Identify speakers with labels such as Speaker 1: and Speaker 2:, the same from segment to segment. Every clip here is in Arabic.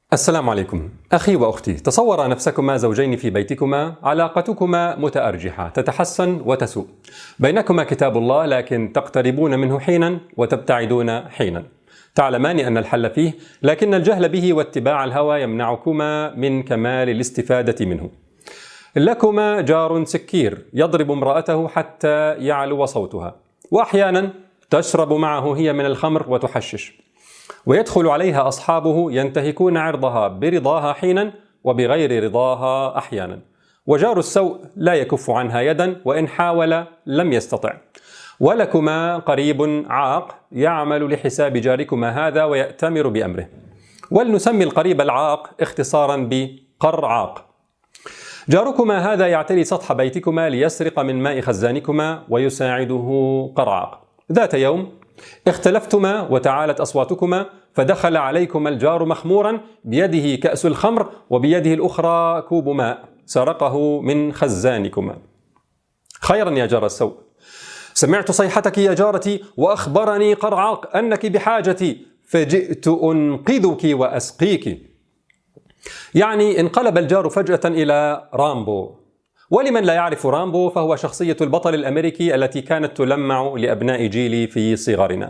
Speaker 1: السلام عليكم. أخي وأختي، تصور نفسكما زوجين في بيتكما، علاقتكما متأرجحة تتحسن وتسوء، بينكما كتاب الله لكن تقتربون منه حينا وتبتعدون حينا، تعلمان أن الحل فيه لكن الجهل به واتباع الهوى يمنعكما من كمال الاستفادة منه. لكما جار سكير يضرب امرأته حتى يعلو صوتها، وأحيانا تشرب معه هي من الخمر وتحشش، ويدخل عليها أصحابه ينتهكون عرضها برضاها حينا وبغير رضاها أحيانا، وجار السوء لا يكف عنها يدا وإن حاول لم يستطع. ولكما قريب عاق يعمل لحساب جاركما هذا ويأتمر بأمره، ولنسمي القريب العاق اختصارا بقرعاق. جاركما هذا يعتري سطح بيتكما ليسرق من ماء خزانكما ويساعده قرعاق. ذات يوم اختلفتما وتعالت أصواتكما، فدخل عليكما الجار مخمورا بيده كأس الخمر وبيده الأخرى كوب ماء سرقه من خزانكما. خيرا يا جار السوء، سمعت صيحتك يا جارتي وأخبرني قرعاق أنك بحاجتي فجئت أنقذك وأسقيك. يعني انقلب الجار فجأة إلى رامبو. ولمن لا يعرف رامبو، فهو شخصية البطل الأمريكي التي كانت تلمع لأبناء جيلي في صغرنا.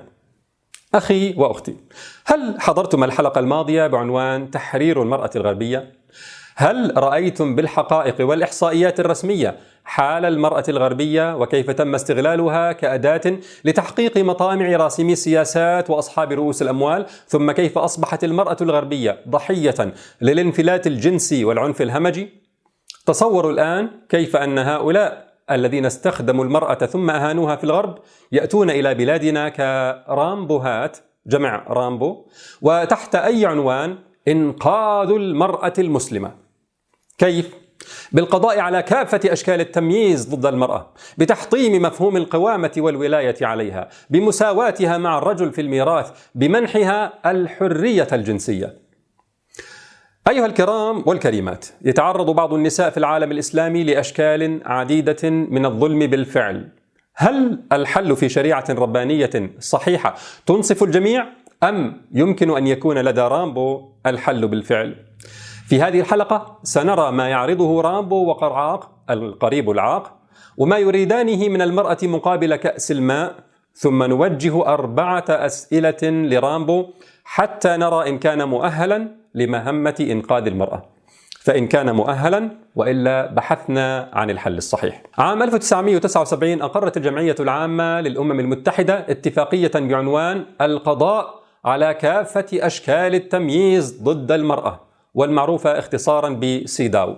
Speaker 1: أخي وأختي، هل حضرتم الحلقة الماضية بعنوان تحرير المرأة الغربية؟ هل رأيتم بالحقائق والإحصائيات الرسمية حال المرأة الغربية وكيف تم استغلالها كأداة لتحقيق مطامع راسمي السياسات وأصحاب رؤوس الأموال، ثم كيف أصبحت المرأة الغربية ضحية للانفلات الجنسي والعنف الهمجي؟ تصوروا الآن كيف أن هؤلاء الذين استخدموا المرأة ثم أهانوها في الغرب يأتون إلى بلادنا كرامبوهات، جمع رامبو، وتحت أي عنوان؟ إنقاذ المرأة المسلمة. كيف؟ بالقضاء على كافة أشكال التمييز ضد المرأة، بتحطيم مفهوم القوامة والولاية عليها، بمساواتها مع الرجل في الميراث، بمنحها الحرية الجنسية. أيها الكرام والكريمات، يتعرض بعض النساء في العالم الإسلامي لأشكال عديدة من الظلم بالفعل. هل الحل في شريعة ربانية صحيحة تنصف الجميع، أم يمكن أن يكون لدى رامبو الحل بالفعل؟ في هذه الحلقة سنرى ما يعرضه رامبو وقرعاق القريب العاق، وما يريدانه من المرأة مقابل كأس الماء، ثم نوجه 4 أسئلة لرامبو حتى نرى إن كان مؤهلا لمهمة إنقاذ المرأة، فإن كان مؤهلا وإلا بحثنا عن الحل الصحيح. عام 1979 أقرت الجمعية العامة للأمم المتحدة اتفاقية بعنوان القضاء على كافة أشكال التمييز ضد المرأة، والمعروفة اختصارا بسيداو،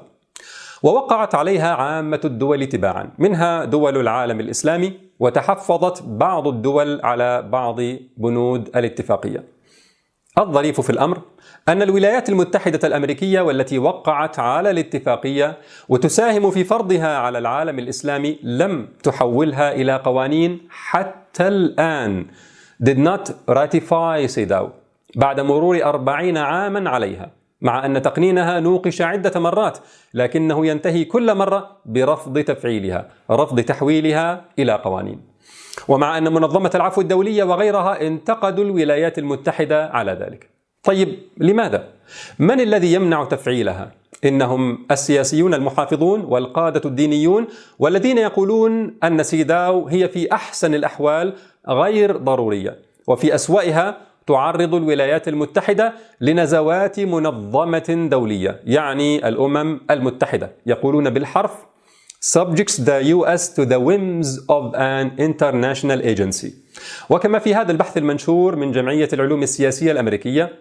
Speaker 1: ووقعت عليها عامة الدول تباعا، منها دول العالم الإسلامي، وتحفظت بعض الدول على بعض بنود الاتفاقية. الظريف في الأمر أن الولايات المتحدة الأمريكية، والتي وقعت على الاتفاقية وتساهم في فرضها على العالم الإسلامي، لم تحولها إلى قوانين حتى الآن. did not ratify سيداو بعد مرور 40 عاما عليها، مع أن تقنينها نوقش عدة مرات، لكنه ينتهي كل مرة برفض تفعيلها، رفض تحويلها إلى قوانين. ومع أن منظمة العفو الدولية وغيرها انتقدوا الولايات المتحدة على ذلك. طيب لماذا؟ من الذي يمنع تفعيلها؟ إنهم السياسيون المحافظون والقادة الدينيون، والذين يقولون أن سيداو هي في أحسن الأحوال غير ضرورية، وفي أسوأها تعرض الولايات المتحدة لنزوات منظمة دولية، يعني الأمم المتحدة، يقولون بالحرف subjects the US to the whims of an international agency. وكما في هذا البحث المنشور من جمعية العلوم السياسية الأمريكية،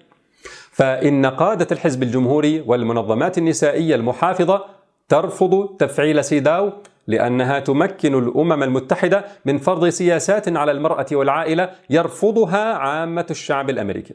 Speaker 1: فإن قادة الحزب الجمهوري والمنظمات النسائية المحافظة ترفض تفعيل سيداو لأنها تمكن الأمم المتحدة من فرض سياسات على المرأة والعائلة يرفضها عامة الشعب الأمريكي.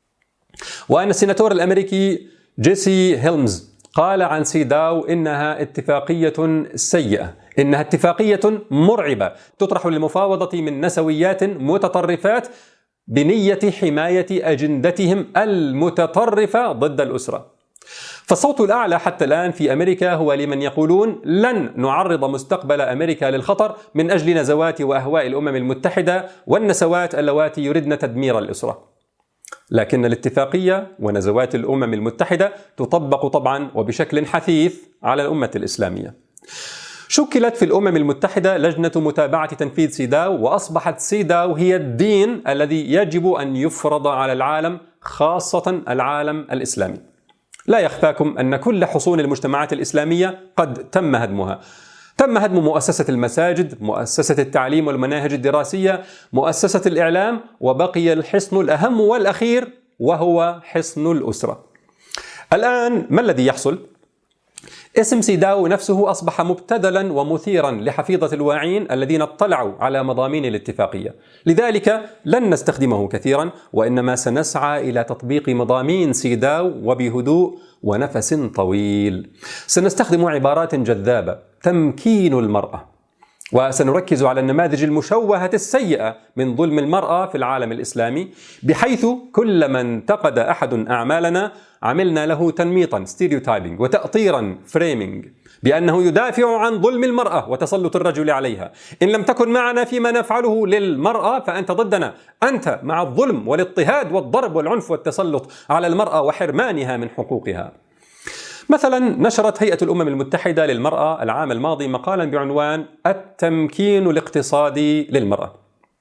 Speaker 1: وأن السيناتور الأمريكي جيسي هيلمز قال عن سيداو إنها اتفاقية سيئة، إنها اتفاقية مرعبة تطرح للمفاوضة من نسويات متطرفات بنية حماية أجندتهم المتطرفة ضد الأسرة. فالصوت الأعلى حتى الآن في أمريكا هو لمن يقولون لن نعرض مستقبل أمريكا للخطر من أجل نزوات وأهواء الأمم المتحدة والنسوات اللواتي يردن تدمير الأسرة. لكن الاتفاقية ونزوات الأمم المتحدة تطبق طبعا وبشكل حثيث على الأمة الإسلامية. شكلت في الأمم المتحدة لجنة متابعة تنفيذ سيداو، وأصبحت سيداو هي الدين الذي يجب أن يفرض على العالم، خاصة العالم الإسلامي. لا يخفاكم أن كل حصون المجتمعات الإسلامية قد تم هدمها. تم هدم مؤسسة المساجد، مؤسسة التعليم والمناهج الدراسية، مؤسسة الإعلام، وبقي الحصن الأهم والأخير وهو حصن الأسرة. الآن ما الذي يحصل؟ اسم سيداو نفسه أصبح مبتذلا ومثيرا لحفيظة الواعين الذين اطلعوا على مضامين الاتفاقية، لذلك لن نستخدمه كثيرا، وإنما سنسعى إلى تطبيق مضامين سيداو وبهدوء ونفس طويل. سنستخدم عبارات جذابة: تمكين المرأة، وسنركز على النماذج المشوهة السيئة من ظلم المرأة في العالم الإسلامي، بحيث كلما انتقد أحد أعمالنا عملنا له تنميطا ستيريوتايبنج وتأطيرا فريمينج بأنه يدافع عن ظلم المرأة وتسلط الرجل عليها. إن لم تكن معنا فيما نفعله للمرأة فأنت ضدنا، أنت مع الظلم والاضطهاد والضرب والعنف والتسلط على المرأة وحرمانها من حقوقها. مثلا نشرت هيئة الأمم المتحدة للمرأة العام الماضي مقالا بعنوان التمكين الاقتصادي للمرأة،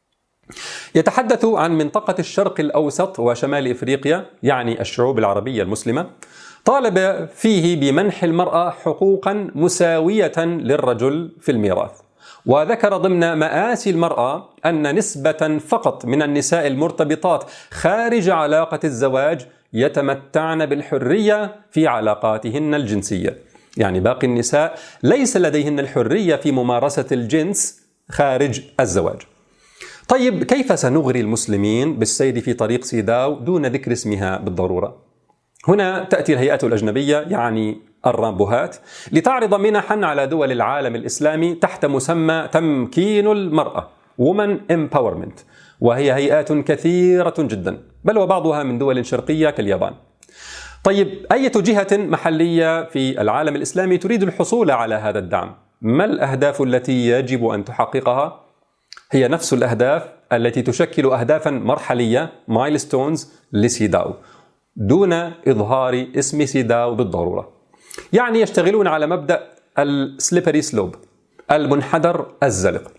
Speaker 1: يتحدث عن منطقة الشرق الأوسط وشمال إفريقيا، يعني الشعوب العربية المسلمة. طالب فيه بمنح المرأة حقوقا مساوية للرجل في الميراث، وذكر ضمن مآسي المرأة أن نسبة فقط من النساء المرتبطات خارج علاقة الزواج يتمتعن بالحرية في علاقاتهن الجنسية، يعني باقي النساء ليس لديهن الحرية في ممارسة الجنس خارج الزواج. طيب كيف سنغري المسلمين بالسير في طريق سيداو دون ذكر اسمها بالضرورة؟ هنا تأتي الهيئات الأجنبية، يعني الرامبوهات، لتعرض منحا على دول العالم الإسلامي تحت مسمى تمكين المرأة Women Empowerment، وهي هيئات كثيرة جدا، بل وبعضها من دول شرقية كاليابان. طيب أي جهة محلية في العالم الإسلامي تريد الحصول على هذا الدعم؟ ما الأهداف التي يجب أن تحققها؟ هي نفس الأهداف التي تشكل أهدافا مرحلية milestones لسيداو، دون إظهار اسم سيداو بالضرورة. يعني يشتغلون على مبدأ السليبري سلوب، المنحدر الزلق.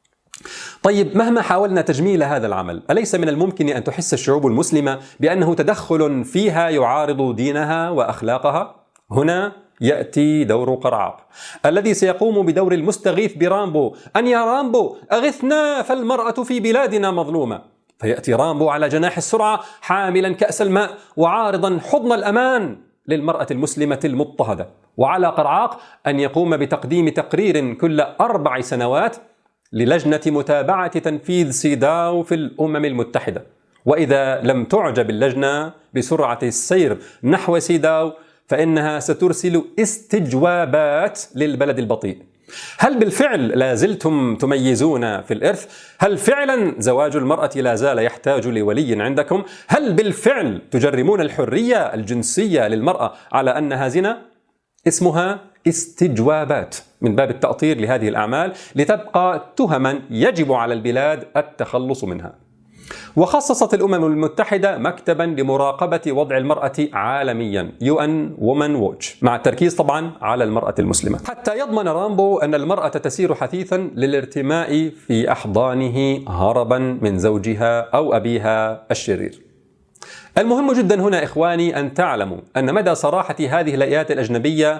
Speaker 1: طيب مهما حاولنا تجميل هذا العمل، أليس من الممكن أن تحس الشعوب المسلمة بأنه تدخل فيها يعارض دينها وأخلاقها؟ هنا يأتي دور قرعاق الذي سيقوم بدور المستغيث برامبو، أن يا رامبو أغثنا فالمرأة في بلادنا مظلومة. فيأتي رامبو على جناح السرعة حاملا كأس الماء وعارضا حضن الأمان للمرأة المسلمة المضطهدة. وعلى قرعاق أن يقوم بتقديم تقرير كل 4 سنوات للجنة متابعة تنفيذ سيداو في الأمم المتحدة، وإذا لم تعجب اللجنة بسرعة السير نحو سيداو فإنها سترسل استجوابات للبلد البطيء. هل بالفعل لا زلتم تميزون في الإرث؟ هل فعلا زواج المرأة لا زال يحتاج لولي عندكم؟ هل بالفعل تجرمون الحرية الجنسية للمرأة على أنها زنا؟ اسمها استجوابات من باب التأطير لهذه الأعمال لتبقى تهما يجب على البلاد التخلص منها. وخصصت الأمم المتحدة مكتبا لمراقبة وضع المرأة عالميا UN Women Watch، مع التركيز طبعا على المرأة المسلمة، حتى يضمن رامبو أن المرأة تسير حثيثا للارتماء في أحضانه هربا من زوجها أو أبيها الشرير. المهم جدا هنا إخواني أن تعلموا أن مدى صراحة هذه الهيئات الأجنبية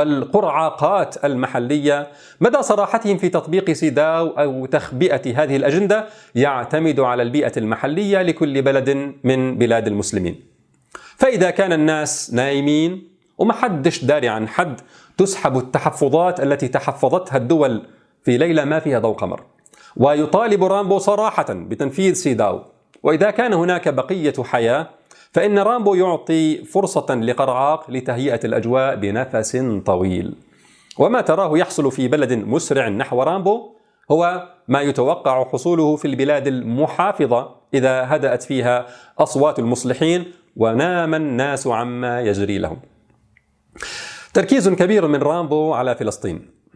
Speaker 1: والقرعاقات المحلية، مدى صراحتهم في تطبيق سيداو أو تخبئة هذه الأجندة يعتمد على البيئة المحلية لكل بلد من بلاد المسلمين. فإذا كان الناس نايمين ومحدش داري عن حد، تسحب التحفظات التي تحفظتها الدول في ليلة ما فيها ضوء قمر، ويطالب رامبو صراحة بتنفيذ سيداو. وإذا كان هناك بقية حياة فإن رامبو يعطي فرصة لقرعاق لتهيئة الأجواء بنفس طويل. وما تراه يحصل في بلد مسرع نحو رامبو هو ما يتوقع حصوله في البلاد المحافظة إذا هدأت فيها أصوات المصلحين ونام الناس عما يجري لهم. تركيز كبير من رامبو على فلسطين،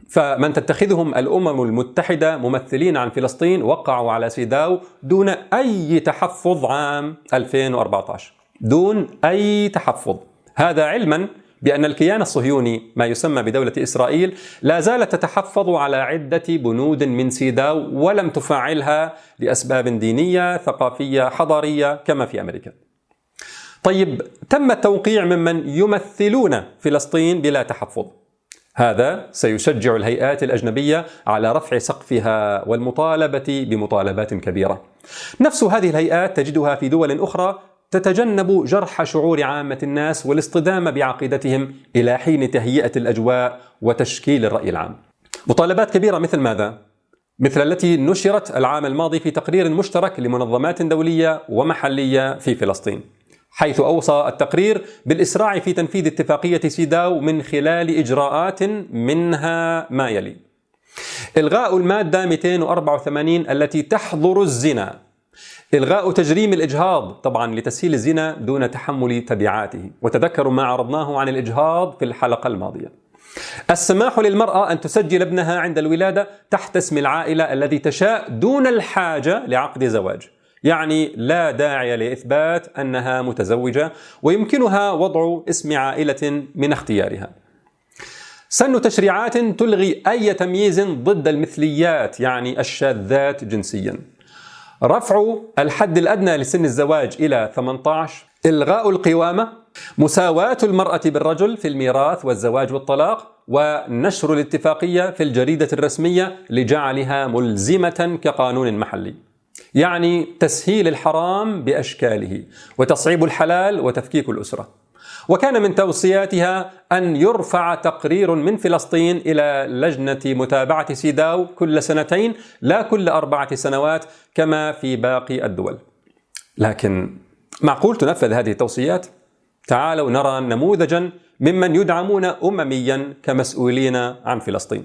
Speaker 1: فمن تتخذهم الأمم المتحدة ممثلين عن فلسطين وقعوا على سيداو دون أي تحفظ عام 2014، دون أي تحفظ. هذا علما بأن الكيان الصهيوني ما يسمى بدولة إسرائيل لا زالت تتحفظ على عدة بنود من سيداو ولم تفعلها لأسباب دينية ثقافية حضارية كما في أمريكا. طيب، تم التوقيع ممن يمثلون فلسطين بلا تحفظ. هذا سيشجع الهيئات الأجنبية على رفع سقفها والمطالبة بمطالبات كبيرة. نفس هذه الهيئات تجدها في دول أخرى تتجنب جرح شعور عامة الناس والاصطدام بعقيدتهم إلى حين تهيئة الأجواء وتشكيل الرأي العام. مطالبات كبيرة مثل ماذا؟ مثل التي نشرت العام الماضي في تقرير مشترك لمنظمات دولية ومحلية في فلسطين، حيث أوصى التقرير بالإسراع في تنفيذ اتفاقية سيداو من خلال إجراءات منها ما يلي: إلغاء المادة 284 التي تحظر الزنا، إلغاء تجريم الإجهاض طبعا لتسهيل الزنا دون تحمل تبعاته، وتذكروا ما عرضناه عن الإجهاض في الحلقة الماضية. السماح للمرأة أن تسجل ابنها عند الولادة تحت اسم العائلة الذي تشاء دون الحاجة لعقد زواج، يعني لا داعي لإثبات أنها متزوجة ويمكنها وضع اسم عائلة من اختيارها. سن تشريعات تلغي أي تمييز ضد المثليات يعني الشاذات جنسيا. رفع الحد الأدنى لسن الزواج إلى 18، إلغاء القوامة، مساواة المرأة بالرجل في الميراث والزواج والطلاق، ونشر الاتفاقية في الجريدة الرسمية لجعلها ملزمة كقانون محلي. يعني تسهيل الحرام بأشكاله وتصعيب الحلال وتفكيك الأسرة. وكان من توصياتها أن يرفع تقرير من فلسطين إلى لجنة متابعة سيداو كل 2 لا كل 4 سنوات كما في باقي الدول. لكن معقول تنفذ هذه التوصيات؟ تعالوا نرى نموذجا ممن يدعمون أمميا كمسؤولين عن فلسطين.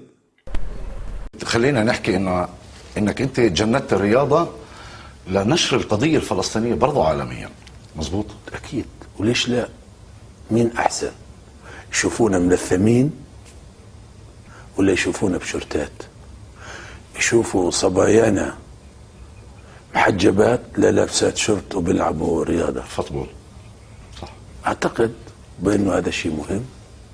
Speaker 2: خلينا نحكي إنك أنت جندت الرياضة لنشر القضية الفلسطينية برضو عالميا، مزبوط؟
Speaker 3: أكيد، وليش لا؟ مين أحسن؟ يشوفونا ملثمين ولا يشوفونا بشورتات؟ يشوفوا صبايانا محجبات لا لابسات شورت وبيلعبوا رياضة
Speaker 2: فوتبول، صح؟
Speaker 3: أعتقد بأنه هذا شيء مهم.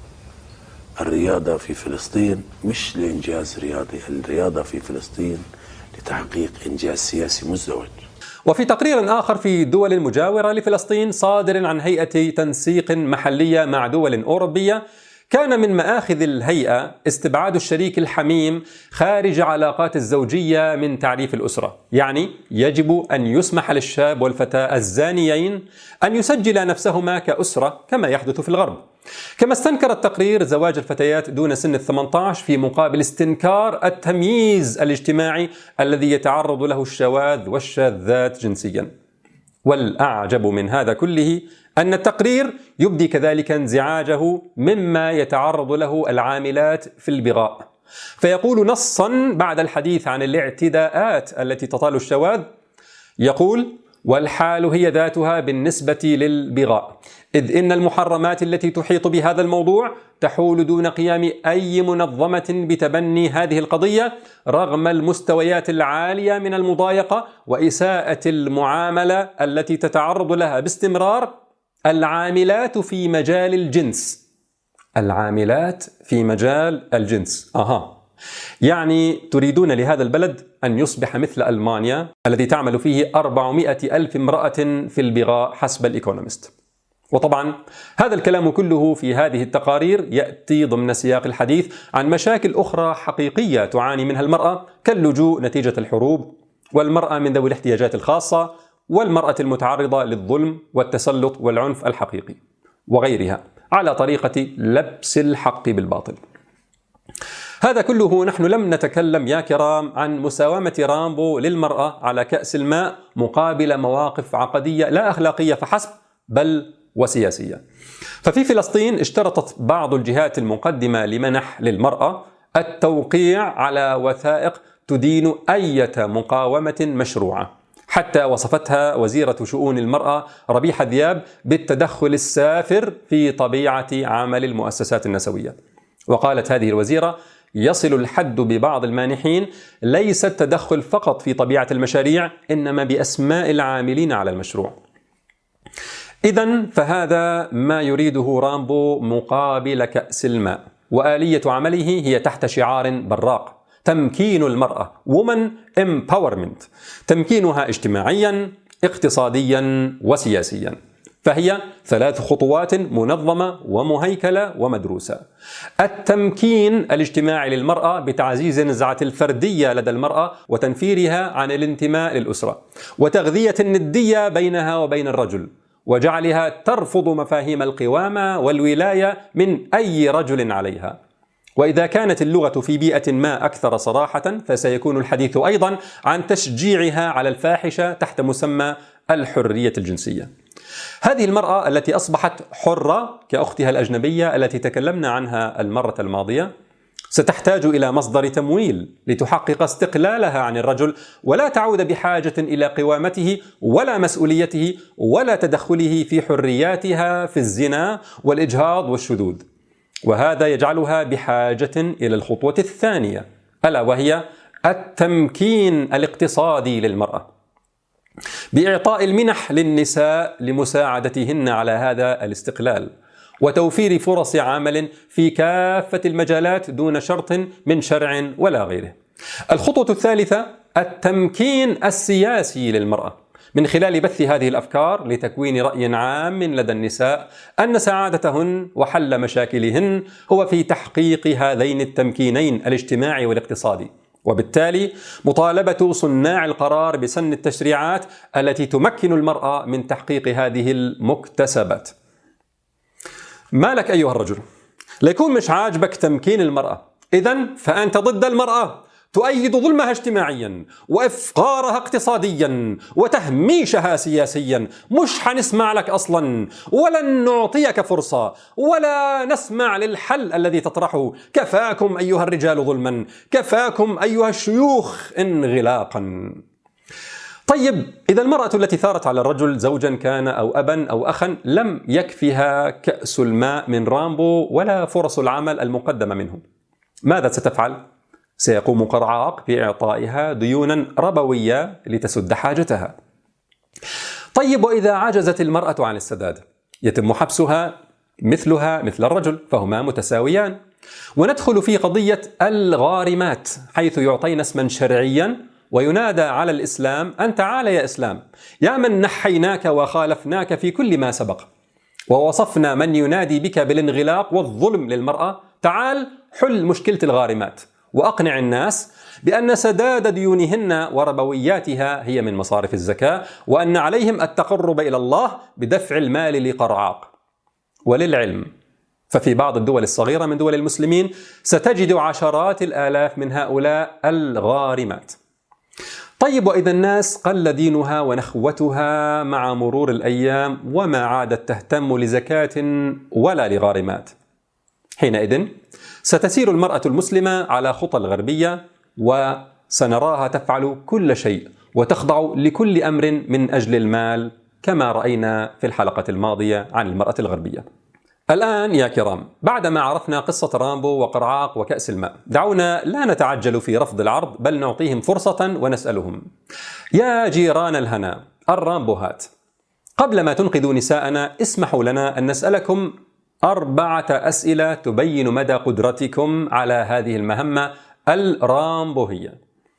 Speaker 3: الرياضة في فلسطين مش لإنجاز رياضي، الرياضة في فلسطين لتحقيق إنجاز سياسي مزدوج.
Speaker 1: وفي تقرير آخر في دول مجاورة لفلسطين صادر عن هيئة تنسيق محلية مع دول أوروبية، كان من مآخذ الهيئة استبعاد الشريك الحميم خارج علاقات الزوجية من تعريف الأسرة. يعني يجب أن يسمح للشاب والفتاة الزانيين أن يسجلا نفسهما كأسرة كما يحدث في الغرب. كما استنكر التقرير زواج الفتيات دون سن 18 في مقابل استنكار التمييز الاجتماعي الذي يتعرض له الشواذ والشاذات جنسيا. والأعجب من هذا كله أن التقرير يبدي كذلك انزعاجه مما يتعرض له العاملات في البغاء، فيقول نصا بعد الحديث عن الاعتداءات التي تطال الشواذ، يقول: والحال هي ذاتها بالنسبة للبغاء، إذ إن المحرمات التي تحيط بهذا الموضوع تحول دون قيام أي منظمة بتبني هذه القضية رغم المستويات العالية من المضايقة وإساءة المعاملة التي تتعرض لها باستمرار العاملات في مجال الجنس. العاملات في مجال الجنس. يعني تريدون لهذا البلد أن يصبح مثل ألمانيا الذي تعمل فيه 400,000 امرأة في البغاء حسب الإيكونومست. وطبعا هذا الكلام كله في هذه التقارير يأتي ضمن سياق الحديث عن مشاكل أخرى حقيقية تعاني منها المرأة كاللجوء نتيجة الحروب، والمرأة من ذوي الاحتياجات الخاصة، والمرأة المتعرضة للظلم والتسلط والعنف الحقيقي وغيرها على طريقة لبس الحق بالباطل. هذا كله نحن لم نتكلم يا كرام عن مساومة رامبو للمرأة على كأس الماء مقابل مواقف عقدية لا أخلاقية فحسب بل وسياسية. ففي فلسطين اشترطت بعض الجهات المقدمة لمنح للمرأة التوقيع على وثائق تدين أي مقاومة مشروعة، حتى وصفتها وزيرة شؤون المرأة ربيحة ذياب بالتدخل السافر في طبيعة عمل المؤسسات النسوية. وقالت هذه الوزيرة: يصل الحد ببعض المانحين ليس التدخل فقط في طبيعة المشاريع، إنما بأسماء العاملين على المشروع. إذن فهذا ما يريده رامبو مقابل كأس الماء، وآلية عمله هي تحت شعار براق: تمكين المرأة، Women Empowerment، تمكينها اجتماعيا، اقتصاديا وسياسيا. فهي 3 خطوات منظمة ومهيكلة ومدروسة. التمكين الاجتماعي للمرأة بتعزيز نزعة الفردية لدى المرأة وتنفيرها عن الانتماء للأسرة، وتغذية الندية بينها وبين الرجل، وجعلها ترفض مفاهيم القوامة والولاية من أي رجل عليها. وإذا كانت اللغة في بيئة ما أكثر صراحة، فسيكون الحديث أيضا عن تشجيعها على الفاحشة تحت مسمى الحرية الجنسية. هذه المرأة التي أصبحت حرة كأختها الأجنبية التي تكلمنا عنها المرة الماضية ستحتاج إلى مصدر تمويل لتحقق استقلالها عن الرجل، ولا تعود بحاجة إلى قوامته ولا مسؤوليته ولا تدخله في حرياتها في الزنا والإجهاض والشذوذ. وهذا يجعلها بحاجة إلى الخطوة الثانية، ألا وهي التمكين الاقتصادي للمرأة، بإعطاء المنح للنساء لمساعدتهن على هذا الاستقلال، وتوفير فرص عمل في كافة المجالات دون شرط من شرع ولا غيره. الخطوة الثالثة التمكين السياسي للمرأة، من خلال بث هذه الأفكار لتكوين رأي عام لدى النساء أن سعادتهن وحل مشاكلهن هو في تحقيق هذين التمكينين الاجتماعي والاقتصادي، وبالتالي مطالبة صناع القرار بسن التشريعات التي تمكن المرأة من تحقيق هذه المكتسبات. ما لك أيها الرجل؟ ليكون مش عاجبك تمكين المرأة، إذن فأنت ضد المرأة، تؤيد ظلمها اجتماعيا وإفقارها اقتصاديا وتهميشها سياسيا. مش حنسمع لك أصلا، ولن نعطيك فرصة، ولا نسمع للحل الذي تطرحه. كفاكم أيها الرجال ظلما، كفاكم أيها الشيوخ انغلاقا. طيب، إذا المرأة التي ثارت على الرجل زوجا كان أو أبا أو أخا لم يكفها كأس الماء من رامبو ولا فرص العمل المقدمة منه، ماذا ستفعل؟ سيقوم قرعاق بإعطائها ديونا ربوية لتسد حاجتها. طيب، وإذا عجزت المرأة عن السداد يتم حبسها مثلها مثل الرجل، فهما متساويان. وندخل في قضية الغارمات، حيث يعطين اسما شرعيا وينادى على الإسلام: أن تعال يا إسلام، يا من نحيناك وخالفناك في كل ما سبق، ووصفنا من ينادي بك بالانغلاق والظلم للمرأة. تعال حل مشكلة الغارمات، وأقنع الناس بأن سداد ديونهن وربوياتها هي من مصارف الزكاة، وأن عليهم التقرب إلى الله بدفع المال لقرعاق. وللعلم ففي بعض الدول الصغيرة من دول المسلمين ستجد عشرات الآلاف من هؤلاء الغارمات. طيب، وإذا الناس قل دينها ونخوتها مع مرور الأيام وما عادت تهتم لزكاة ولا لغارمات، حينئذ ستسير المرأة المسلمة على خطى الغربية، وسنراها تفعل كل شيء وتخضع لكل أمر من أجل المال، كما رأينا في الحلقة الماضية عن المرأة الغربية. الآن يا كرام، بعدما عرفنا قصة رامبو وقرعاق وكأس الماء، دعونا لا نتعجل في رفض العرض، بل نعطيهم فرصة ونسألهم: يا جيران الهنا الرامبوهات، قبل ما تنقذوا نساءنا اسمحوا لنا أن نسألكم 4 أسئلة تبين مدى قدرتكم على هذه المهمة الرامبوهية.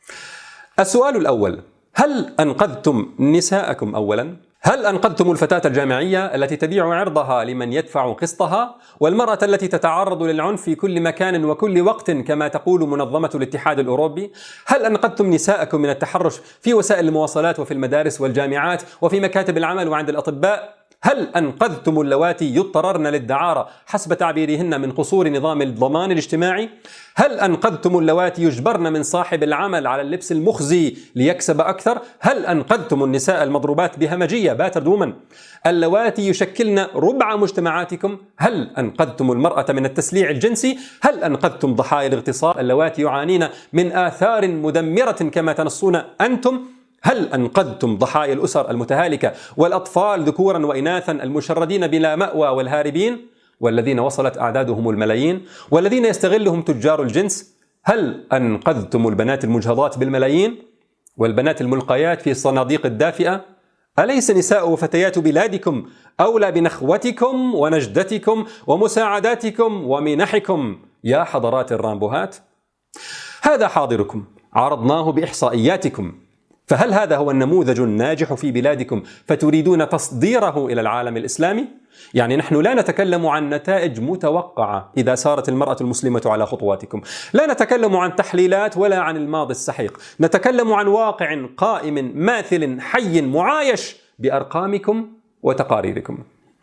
Speaker 1: السؤال الأول: هل أنقذتم نساءكم أولا؟ هل أنقذتم الفتاة الجامعية التي تبيع عرضها لمن يدفع قسطها، والمرأة التي تتعرض للعنف في كل مكان وكل وقت كما تقول منظمة الاتحاد الأوروبي؟ هل أنقذتم نساءكم من التحرش في وسائل المواصلات وفي المدارس والجامعات وفي مكاتب العمل وعند الأطباء؟ هل أنقذتم اللواتي يضطررن للدعارة حسب تعبيرهن من قصور نظام الضمان الاجتماعي؟ هل أنقذتم اللواتي يجبرن من صاحب العمل على اللبس المخزي ليكسب أكثر؟ هل أنقذتم النساء المضروبات بهمجية باترد وومن اللواتي يشكلن ربع مجتمعاتكم؟ هل أنقذتم المرأة من التسليع الجنسي؟ هل أنقذتم ضحايا الاغتصاب اللواتي يعانين من آثار مدمرة كما تنصون أنتم؟ هل أنقذتم ضحايا الأسر المتهالكة والأطفال ذكورا وإناثا المشردين بلا مأوى والهاربين والذين وصلت أعدادهم الملايين والذين يستغلهم تجار الجنس؟ هل أنقذتم البنات المجهضات بالملايين والبنات الملقيات في الصناديق الدافئة؟ أليس نساء وفتيات بلادكم أولى بنخوتكم ونجدتكم ومساعداتكم ومنحكم يا حضرات الرامبوهات؟ هذا حاضركم عرضناه بإحصائياتكم، فهل هذا هو النموذج الناجح في بلادكم فتريدون تصديره إلى العالم الإسلامي؟ يعني نحن لا نتكلم عن نتائج متوقعة إذا سارت المرأة المسلمة على خطواتكم، لا نتكلم عن تحليلات ولا عن الماضي السحيق، نتكلم عن واقع قائم ماثل حي معايش بأرقامكم وتقاريركم.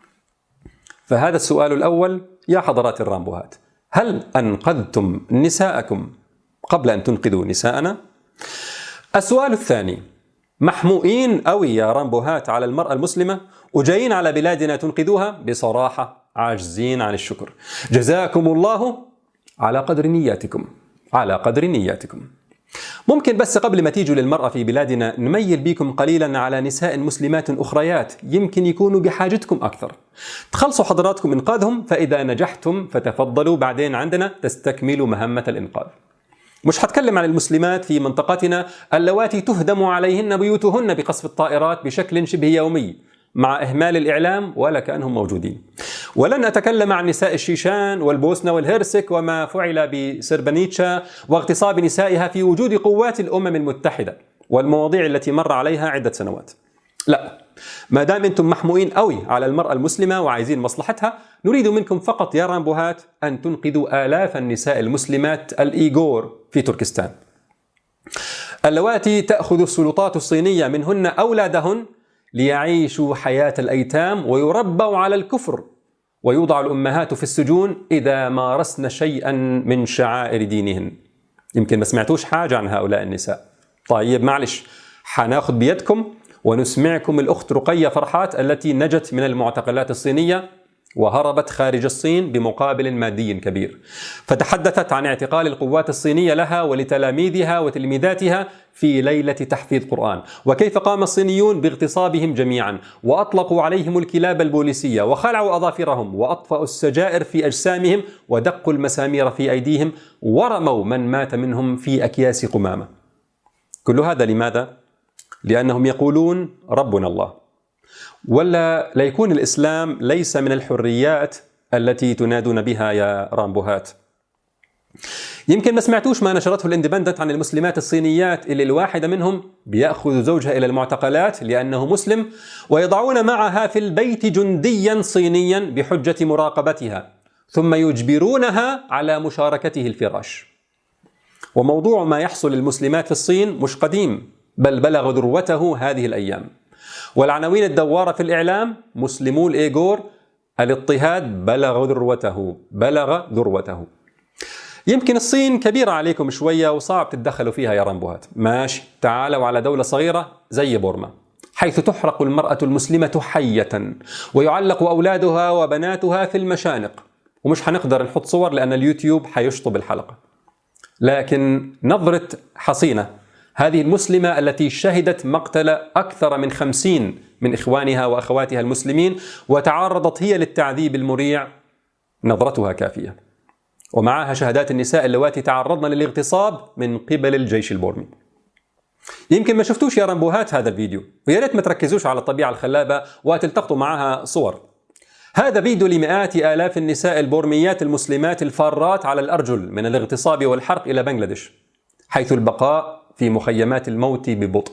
Speaker 1: فهذا السؤال الأول يا حضرات الرامبوهات، هل أنقذتم نساءكم قبل أن تنقذوا نساءنا؟ السؤال الثاني، محموئين أوي يا رامبوهات على المرأة المسلمة وجايين على بلادنا تنقذوها؟ بصراحة عاجزين عن الشكر. جزاكم الله على قدر نياتكم، على قدر نياتكم. ممكن بس قبل ما تيجوا للمرأة في بلادنا نميل بيكم قليلا على نساء مسلمات أخريات يمكن يكونوا بحاجتكم أكثر. تخلصوا حضراتكم إنقاذهم، فإذا نجحتم فتفضلوا بعدين عندنا تستكملوا مهمة الإنقاذ. مش هتكلم عن المسلمات في منطقتنا اللواتي تهدم عليهن بيوتهن بقصف الطائرات بشكل شبه يومي مع إهمال الإعلام ولا كأنهم موجودين. ولن أتكلم عن نساء الشيشان والبوسنة والهرسك وما فعل بسربنيتشا واغتصاب نسائها في وجود قوات الأمم المتحدة والمواضيع التي مر عليها عدة سنوات. لا، ما دام أنتم محموئين قوي على المرأة المسلمة وعايزين مصلحتها، نريد منكم فقط يا رامبوهات أن تنقذوا آلاف النساء المسلمات الإيغور في تركستان اللواتي تأخذ السلطات الصينية منهن أولادهن ليعيشوا حياة الأيتام ويربوا على الكفر، ويوضع الأمهات في السجون إذا مارسن شيئا من شعائر دينهن. يمكن ما سمعتوش حاجة عن هؤلاء النساء. طيب معلش، حناخد بيدكم ونسمعكم الأخت رقية فرحات التي نجت من المعتقلات الصينية وهربت خارج الصين بمقابل مادي كبير، فتحدثت عن اعتقال القوات الصينية لها ولتلاميذها وتلميذاتها في ليلة تحفيظ قرآن، وكيف قام الصينيون باغتصابهم جميعا وأطلقوا عليهم الكلاب البوليسية وخلعوا أظافرهم وأطفأوا السجائر في أجسامهم ودقوا المسامير في أيديهم ورموا من مات منهم في أكياس قمامة. كل هذا لماذا؟ لأنهم يقولون ربنا الله. ولا ليكون الإسلام ليس من الحريات التي تنادون بها يا رامبوهات؟ يمكن ما سمعتوش ما نشرته الاندبندنت عن المسلمات الصينيات اللي الواحدة منهم بيأخذ زوجها إلى المعتقلات لأنه مسلم ويضعون معها في البيت جنديا صينيا بحجة مراقبتها ثم يجبرونها على مشاركته الفراش. وموضوع ما يحصل للمسلمات في الصين مش قديم، بل بلغ ذروته هذه الأيام. والعناوين الدوارة في الإعلام مسلمو الإيغور الاضطهاد بلغ ذروته. يمكن الصين كبيرة عليكم شوية وصعب تتدخلوا فيها يا رامبوهات، ماشي، تعالوا على دولة صغيرة زي بورما حيث تحرق المرأة المسلمة حية ويعلق أولادها وبناتها في المشانق، ومش هنقدر نحط صور لأن اليوتيوب حيشطب الحلقة. لكن نظرة حصينة هذه المسلمة التي شهدت مقتل أكثر من 50 من إخوانها وأخواتها المسلمين وتعرضت هي للتعذيب المريع، نظرتها كافية. ومعها شهادات النساء اللواتي تعرضن للاغتصاب من قبل الجيش البورمي. يمكن ما شفتوش يا رامبوهات هذا الفيديو، ويا ريت ما تركزوش على الطبيعة الخلابة وتلتقطوا معها صور. هذا فيديو لمئات آلاف النساء البورميات المسلمات الفارات على الأرجل من الاغتصاب والحرق إلى بنغلاديش، حيث البقاء في مخيمات الموت ببطء.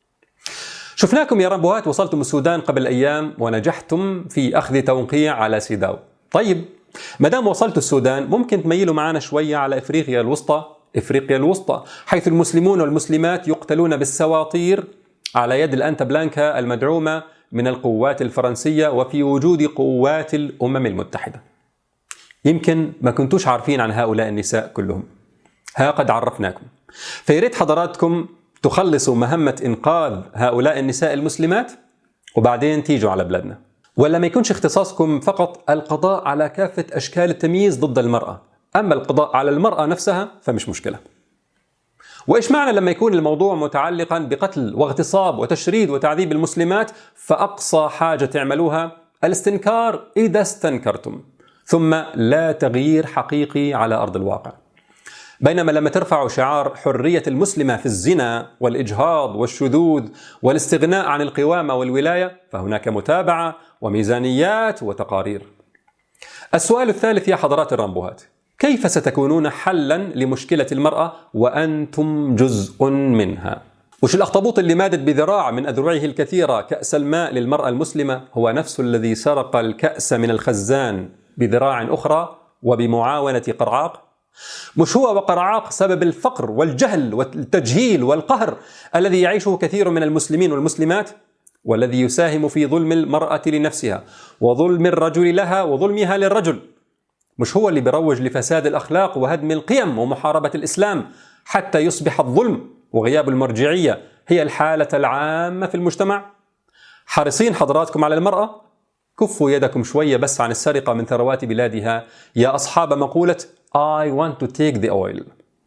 Speaker 1: شفناكم يا رامبوهات وصلتم السودان قبل أيام ونجحتم في أخذ توقيع على سيداو. طيب، مدام وصلتوا السودان ممكن تميلوا معنا شوية على إفريقيا الوسطى حيث المسلمون والمسلمات يقتلون بالسواطير على يد الأنتا بلانكا المدعومة من القوات الفرنسية وفي وجود قوات الأمم المتحدة. يمكن ما كنتوش عارفين عن هؤلاء النساء كلهم، ها قد عرفناكم. فيريد حضراتكم تخلصوا مهمة إنقاذ هؤلاء النساء المسلمات وبعدين تيجوا على بلادنا. ولا ما يكونش اختصاصكم فقط القضاء على كافة أشكال التمييز ضد المرأة، أما القضاء على المرأة نفسها فمش مشكلة. وإيش معنى لما يكون الموضوع متعلقا بقتل واغتصاب وتشريد وتعذيب المسلمات فأقصى حاجة تعملوها الاستنكار إذا استنكرتم، ثم لا تغيير حقيقي على أرض الواقع. بينما لما ترفع شعار حرية المسلمة في الزنا والإجهاض والشذوذ والاستغناء عن القوامة والولاية، فهناك متابعة وميزانيات وتقارير. السؤال الثالث يا حضرات الرامبوهات: كيف ستكونون حلا لمشكلة المرأة وأنتم جزء منها؟ وش الأخطبوط اللي مادت بذراع من أذرعه الكثيرة كأس الماء للمرأة المسلمة هو نفس الذي سرق الكأس من الخزان بذراع أخرى وبمعاونة قرعاق؟ مش هو وقرعاق سبب الفقر والجهل والتجهيل والقهر الذي يعيشه كثير من المسلمين والمسلمات، والذي يساهم في ظلم المرأة لنفسها وظلم الرجل لها وظلمها للرجل؟ مش هو اللي بيروج لفساد الأخلاق وهدم القيم ومحاربة الإسلام حتى يصبح الظلم وغياب المرجعية هي الحالة العامة في المجتمع؟ حريصين حضراتكم على المرأة؟ كفوا يدكم شوية بس عن السرقة من ثروات بلادها يا أصحاب مقولة I want to take the oil.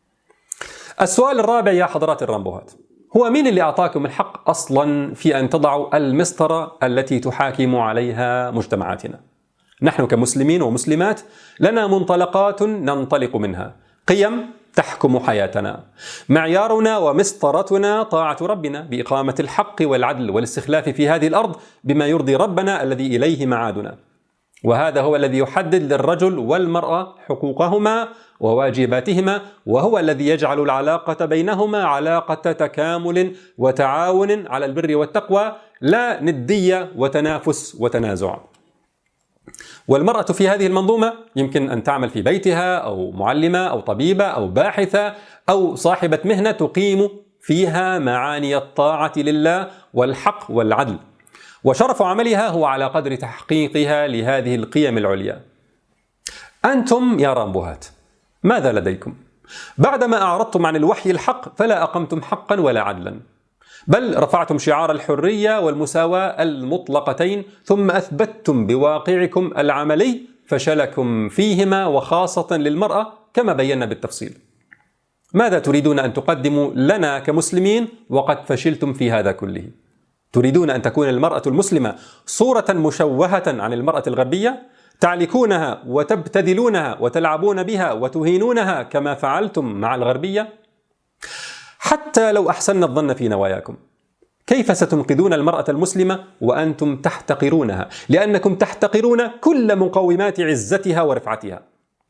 Speaker 1: السؤال الرابع يا حضرات الرامبوهات: هو مين اللي أعطاكم الحق أصلا في أن تضعوا المسطرة التي تحاكم عليها مجتمعاتنا؟ نحن كمسلمين ومسلمات لنا منطلقات ننطلق منها، قيم تحكم حياتنا، معيارنا ومسطرتنا طاعة ربنا بإقامة الحق والعدل والاستخلاف في هذه الأرض بما يرضي ربنا الذي إليه معادنا. وهذا هو الذي يحدد للرجل والمرأة حقوقهما وواجباتهما، وهو الذي يجعل العلاقة بينهما علاقة تكامل وتعاون على البر والتقوى، لا ندية وتنافس وتنازع. والمرأة في هذه المنظومة يمكن أن تعمل في بيتها أو معلمة أو طبيبة أو باحثة أو صاحبة مهنة تقيم فيها معاني الطاعة لله والحق والعدل، وشرف عملها هو على قدر تحقيقها لهذه القيم العليا. أنتم يا رامبوهات ماذا لديكم؟ بعدما أعرضتم عن الوحي الحق فلا أقمتم حقا ولا عدلا، بل رفعتم شعار الحرية والمساواة المطلقتين، ثم أثبتتم بواقعكم العملي فشلكم فيهما وخاصة للمرأة كما بينا بالتفصيل. ماذا تريدون أن تقدموا لنا كمسلمين وقد فشلتم في هذا كله؟ تريدون أن تكون المرأة المسلمة صورة مشوهة عن المرأة الغربية، تعلكونها وتبتذلونها وتلعبون بها وتهينونها كما فعلتم مع الغربية؟ حتى لو أحسن الظن في نواياكم، كيف ستنقذون المرأة المسلمة وأنتم تحتقرونها، لأنكم تحتقرون كل مقومات عزتها ورفعتها؟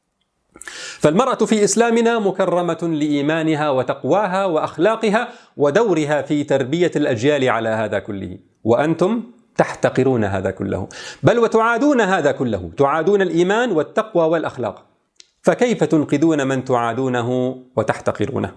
Speaker 1: فالمرأة في إسلامنا مكرمة لإيمانها وتقواها وأخلاقها ودورها في تربية الأجيال على هذا كله، وأنتم تحتقرون هذا كله، بل وتعادون هذا كله، تعادون الإيمان والتقوى والأخلاق. فكيف تنقذون من تعادونه وتحتقرونه؟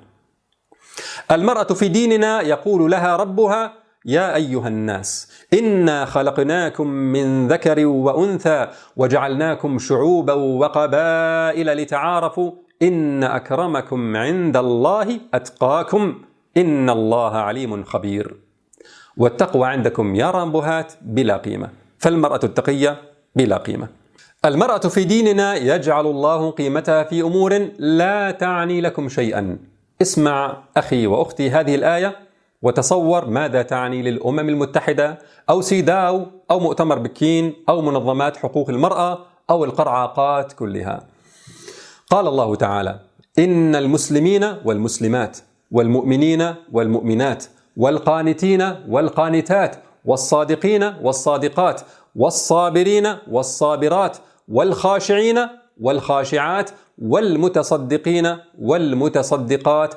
Speaker 1: المرأة في ديننا يقول لها ربها: يا أيها الناس إنا خلقناكم من ذكر وأنثى وجعلناكم شعوبا وقبائل لتعارفوا إن أكرمكم عند الله أتقاكم إن الله عليم خبير. والتقوى عندكم يا رامبوهات بلا قيمة، فالمرأة التقية بلا قيمة. المرأة في ديننا يجعل الله قيمتها في أمور لا تعني لكم شيئا. اسمع أخي وأختي هذه الآية وتصور ماذا تعني للأمم المتحدة أو سيداو أو مؤتمر بكين أو منظمات حقوق المرأة أو القرعاقات كلها. قال الله تعالى: إن المسلمين والمسلمات والمؤمنين والمؤمنات والقانتين والقانتات والصادقين والصادقات والصابرين والصابرات والخاشعين والخاشعات والمتصدقين والمتصدقات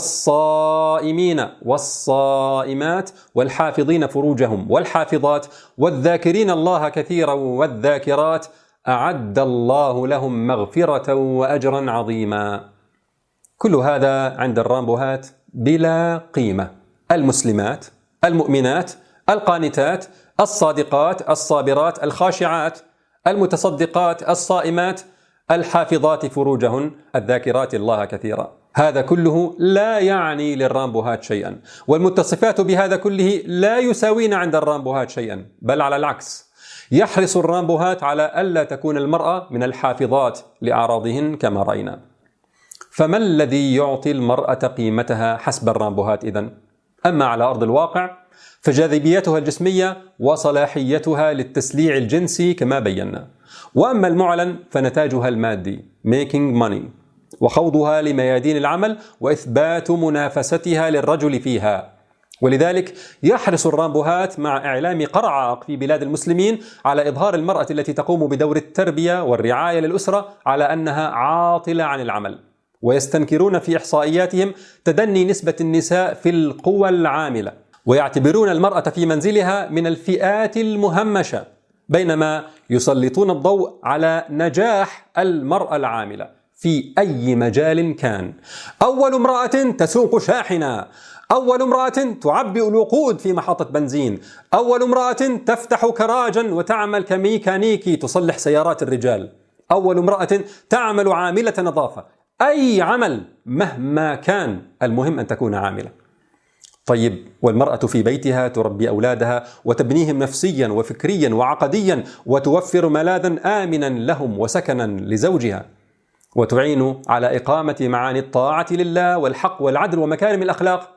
Speaker 1: والصائمين والصائمات والحافظين فروجهم والحافظات والذاكرين الله كثيرا والذاكرات أعد الله لهم مغفرة وأجرا عظيما. كل هذا عند الرامبوهات بلا قيمة. المسلمات، المؤمنات، القانتات، الصادقات، الصابرات، الخاشعات، المتصدقات، الصائمات، الحافظات فروجهن، الذاكرات الله كثيرا. هذا كله لا يعني للرامبوهات شيئا، والمتصفات بهذا كله لا يساوين عند الرامبوهات شيئا، بل على العكس، يحرص الرامبوهات على ألا تكون المرأة من الحافظات لأعراضهن كما رأينا. فما الذي يعطي المرأة قيمتها حسب الرامبوهات إذن؟ أما على أرض الواقع فجاذبيتها الجسمية وصلاحيتها للتسليع الجنسي كما بينا، وأما المعلن فنتاجها المادي making money. وخوضها لميادين العمل وإثبات منافستها للرجل فيها. ولذلك يحرص الرامبوهات مع إعلام قرعاق في بلاد المسلمين على إظهار المرأة التي تقوم بدور التربية والرعاية للأسرة على أنها عاطلة عن العمل، ويستنكرون في إحصائياتهم تدني نسبة النساء في القوى العاملة، ويعتبرون المرأة في منزلها من الفئات المهمشة، بينما يسلطون الضوء على نجاح المرأة العاملة في أي مجال كان. أول امرأة تسوق شاحنة، أول امرأة تعبئ الوقود في محطة بنزين، أول امرأة تفتح كراجا وتعمل كميكانيكي تصلح سيارات الرجال، أول امرأة تعمل عاملة نظافة. أي عمل مهما كان، المهم أن تكون عاملة. طيب، والمرأة في بيتها تربي أولادها وتبنيهم نفسيا وفكريا وعقديا، وتوفر ملاذا آمنا لهم وسكنا لزوجها، وتعين على إقامة معاني الطاعة لله والحق والعدل ومكارم الأخلاق.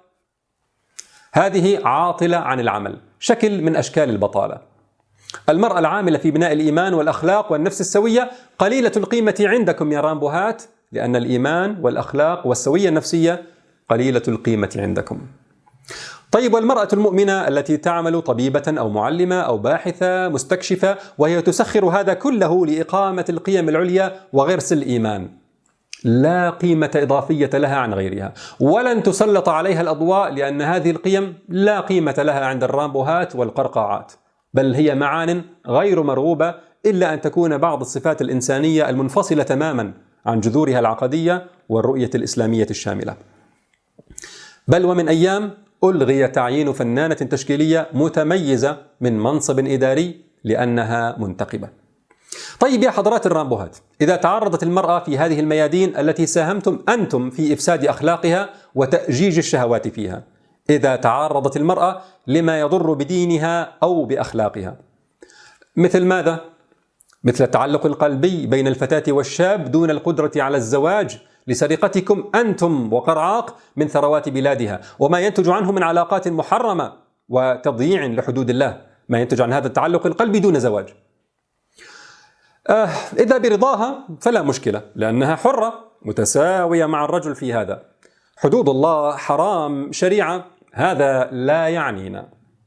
Speaker 1: هذه عاطلة عن العمل، شكل من أشكال البطالة. المرأة العاملة في بناء الإيمان والأخلاق والنفس السوية قليلة القيمة عندكم يا رامبوهات، لأن الإيمان والأخلاق والسوية النفسية قليلة القيمة عندكم. طيب، والمرأة المؤمنة التي تعمل طبيبة أو معلمة أو باحثة مستكشفة، وهي تسخر هذا كله لإقامة القيم العليا وغرس الإيمان، لا قيمة إضافية لها عن غيرها، ولن تسلط عليها الأضواء، لأن هذه القيم لا قيمة لها عند الرامبوهات والقرقاعات، بل هي معان غير مرغوبة، إلا أن تكون بعض الصفات الإنسانية المنفصلة تماما عن جذورها العقدية والرؤية الإسلامية الشاملة. بل ومن أيام ألغي تعيين فنانة تشكيلية متميزة من منصب إداري لأنها منتقبة. طيب يا حضرات الرامبوهات، إذا تعرضت المرأة في هذه الميادين التي ساهمتم أنتم في إفساد أخلاقها وتأجيج الشهوات فيها، إذا تعرضت المرأة لما يضر بدينها أو بأخلاقها، مثل ماذا؟ مثل التعلق القلبي بين الفتاة والشاب دون القدرة على الزواج لسرقتكم أنتم وقرعاق من ثروات بلادها، وما ينتج عنه من علاقات محرمة وتضييع لحدود الله، ما ينتج عن هذا التعلق القلبي دون زواج. إذا برضاها فلا مشكلة، لأنها حرة متساوية مع الرجل في هذا. حدود الله، حرام، شريعة، هذا لا يعنينا.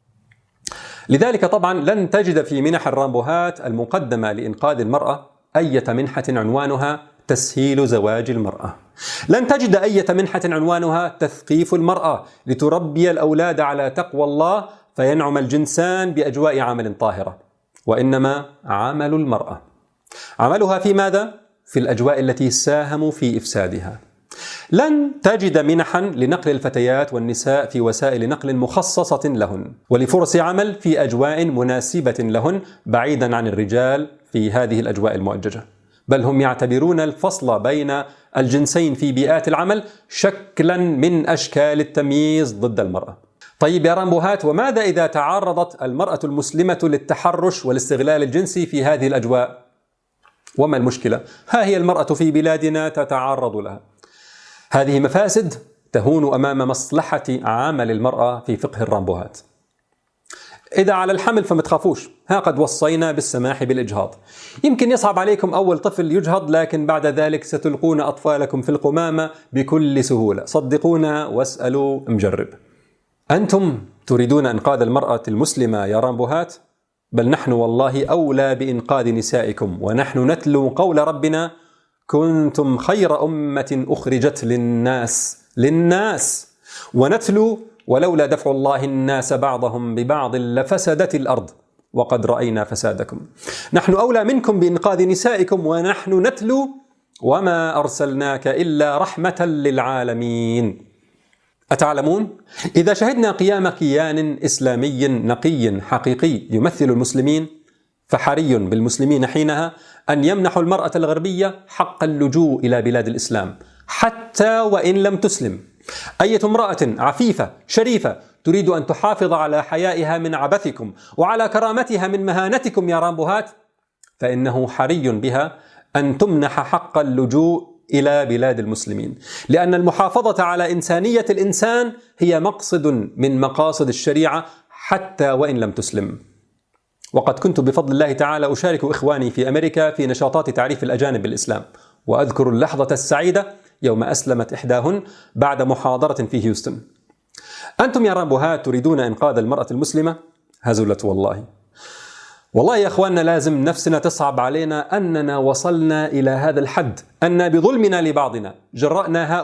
Speaker 1: لذلك طبعا لن تجد في منح الرامبوهات المقدمة لإنقاذ المرأة أي منحة عنوانها تسهيل زواج المرأة، لن تجد أي منحة عنوانها تثقيف المرأة لتربي الأولاد على تقوى الله فينعم الجنسان بأجواء عمل طاهرة، وإنما عمل المرأة عملها في ماذا؟ في الأجواء التي ساهموا في إفسادها. لن تجد منحا لنقل الفتيات والنساء في وسائل نقل مخصصة لهن، ولفرص عمل في أجواء مناسبة لهن بعيدا عن الرجال في هذه الأجواء المؤججة، بل هم يعتبرون الفصل بين الجنسين في بيئات العمل شكلا من أشكال التمييز ضد المرأة. طيب يا رامبوهات، وماذا إذا تعرضت المرأة المسلمة للتحرش والاستغلال الجنسي في هذه الأجواء؟ وما المشكلة؟ ها هي المرأة في بلادنا تتعرض لها. هذه مفاسد تهون أمام مصلحة عمل المرأة في فقه الرامبوهات. إذا على الحمل فما تخافوش، ها قد وصينا بالسماح بالإجهاض. يمكن يصعب عليكم أول طفل يجهض، لكن بعد ذلك ستلقون أطفالكم في القمامة بكل سهولة، صدقونا واسألوا مجرب. أنتم تريدون إنقاذ المرأة المسلمة يا رامبوهات؟ بل نحن والله أولى بإنقاذ نسائكم، ونحن نتلو قول ربنا: كنتم خير أمة أخرجت للناس، ونتلو: ولولا دفع الله الناس بعضهم ببعض لفسدت الأرض وقد رأينا فسادكم. نحن أولى منكم بإنقاذ نسائكم، ونحن نتلو: وما أرسلناك إلا رحمة للعالمين. أتعلمون؟ إذا شهدنا قيام كيان إسلامي نقي حقيقي يمثل المسلمين، فحري بالمسلمين حينها أن يمنحوا المرأة الغربية حق اللجوء إلى بلاد الإسلام حتى وإن لم تسلم. أية امرأة عفيفة شريفة تريد أن تحافظ على حيائها من عبثكم وعلى كرامتها من مهانتكم يا رامبوهات، فإنه حري بها أن تمنح حق اللجوء إلى بلاد المسلمين، لأن المحافظة على إنسانية الإنسان هي مقصد من مقاصد الشريعة حتى وإن لم تسلم. وقد كنت بفضل الله تعالى أشارك إخواني في أمريكا في نشاطات تعريف الأجانب بالإسلام، وأذكر اللحظة السعيدة يوم أسلمت إحداهن بعد محاضرة في هيوستن. أنتم يا رامبوهات تريدون إنقاذ المرأة المسلمة؟ هزلت والله يا أخواننا لازم نفسنا تصعب علينا أننا وصلنا إلى هذا الحد، أن بظلمنا لبعضنا جرأنا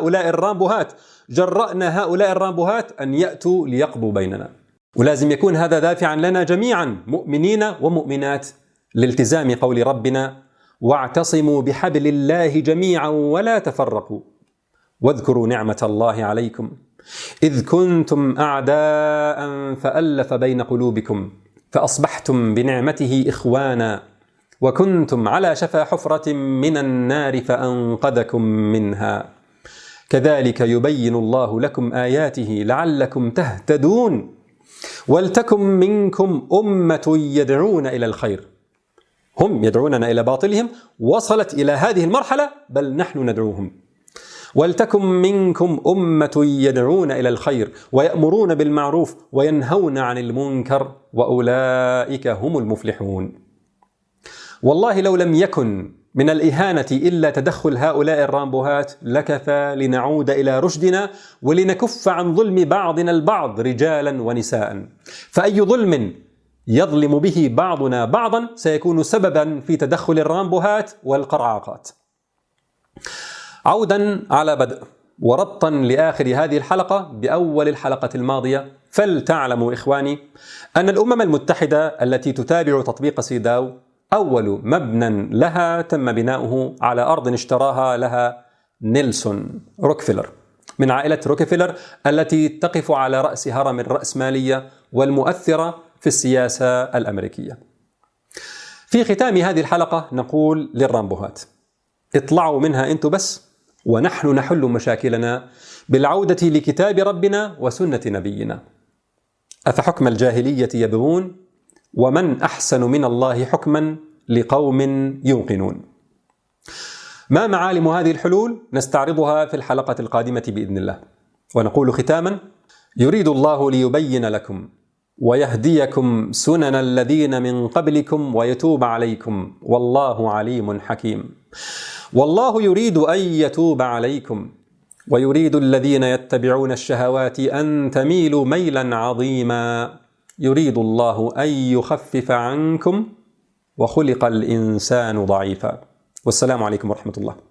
Speaker 1: هؤلاء الرامبوهات أن يأتوا ليقضوا بيننا. ولازم يكون هذا دافعا لنا جميعا مؤمنين ومؤمنات لالتزام قول ربنا: واعتصموا بحبل الله جميعا ولا تفرقوا واذكروا نعمة الله عليكم إذ كنتم أعداء فألف بين قلوبكم فأصبحتم بنعمته إخوانا وكنتم على شفا حفرة من النار فأنقذكم منها كذلك يبين الله لكم آياته لعلكم تهتدون ولتكن منكم أمة يدعون إلى الخير. هم يدعوننا إلى باطلهم، وصلت إلى هذه المرحلة بل نحن ندعوهم. ولتكن منكم أمة يدعون إلى الخير ويأمرون بالمعروف وينهون عن المنكر وأولئك هم المفلحون. والله لو لم يكن من الإهانة إلا تدخل هؤلاء الرامبوهات لكفى لنعود إلى رشدنا ولنكف عن ظلم بعضنا البعض رجالا ونساء. فأي ظلم يظلم به بعضنا بعضا سيكون سببا في تدخل الرامبوهات والقرعاقات. عودا على بدء وربطا لآخر هذه الحلقة بأول الحلقة الماضية، فلتعلموا إخواني أن الأمم المتحدة التي تتابع تطبيق سيداو أول مبنى لها تم بناؤه على أرض اشتراها لها نيلسون روكفيلر من عائلة روكفيلر التي تقف على رأس هرم الرأسمالية والمؤثرة في السياسة الأمريكية. في ختام هذه الحلقة نقول للرامبوهات: اطلعوا منها أنتم بس، ونحن نحل مشاكلنا بالعودة لكتاب ربنا وسنة نبينا. أفحكم الجاهلية يبغون ومن أحسن من الله حكما لقوم يوقنون. ما معالم هذه الحلول؟ نستعرضها في الحلقة القادمة بإذن الله. ونقول ختاما: يريد الله ليبين لكم ويهديكم سنن الذين من قبلكم ويتوب عليكم والله عليم حكيم. والله يريد أن يتوب عليكم ويريد الذين يتبعون الشهوات أن تميلوا ميلا عظيما. يريد الله أن يخفف عنكم وخلق الإنسان ضعيفا. والسلام عليكم ورحمة الله.